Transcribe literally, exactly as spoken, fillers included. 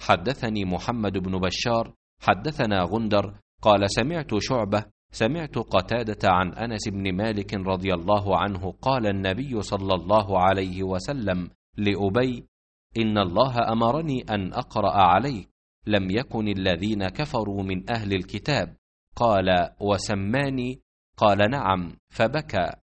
حدثني محمد بن بشار حدثنا غندر قال سمعت شعبة سمعت قتادة عن أنس بن مالك رضي الله عنه قال النبي صلى الله عليه وسلم لأبي: إن الله أمرني أن أقرأ عليك، لم يكن الذين كفروا من أهل الكتاب. قال: وسماني؟ قال: نعم. فبكى.